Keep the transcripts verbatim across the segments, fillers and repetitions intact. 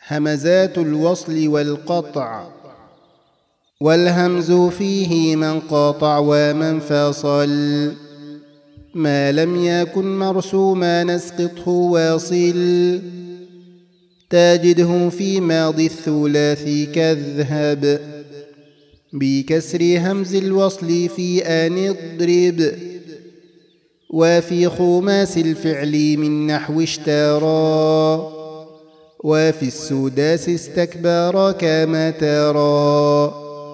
همزات الوصل والقطع. والهمز فيه من قاطع ومن فصل، ما لم يكن مرسوما نسقطه واصل. تجده في ماضي الثلاثي كاذهب، بكسر همز الوصل في أن اضرب. وفي خماس الفعل من نحو اشترى، وفي السداس استكبر كما ترى.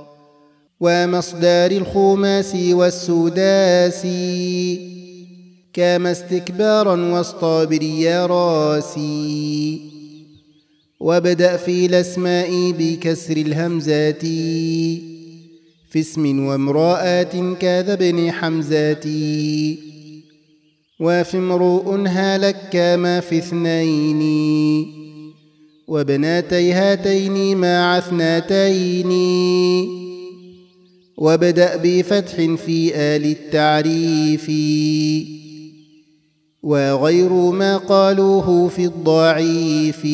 ومصدر الخماس والسداس كما استكبارا واصطبر يا راسي. وابدأ في الأسماء بكسر الهمزات، في اسم وامرأة كذا ابن حمزات. وفي امرؤ هلك كما في اثنين، وابنتي هاتين مع اثنتين. وابدأ بفتح في آل التعريف، وغير ما قالوه في الضعيف.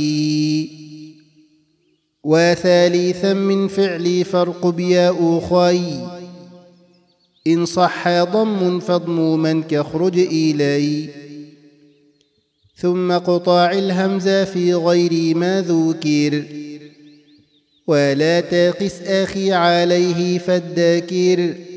وثالثا من فعل فرق بيا أخي، إن صح ضم فاضموما كاخرج إلي. ثم قطاع الهمزة في غير ما ذكر، ولا تقس أخي عليه فالذاكر.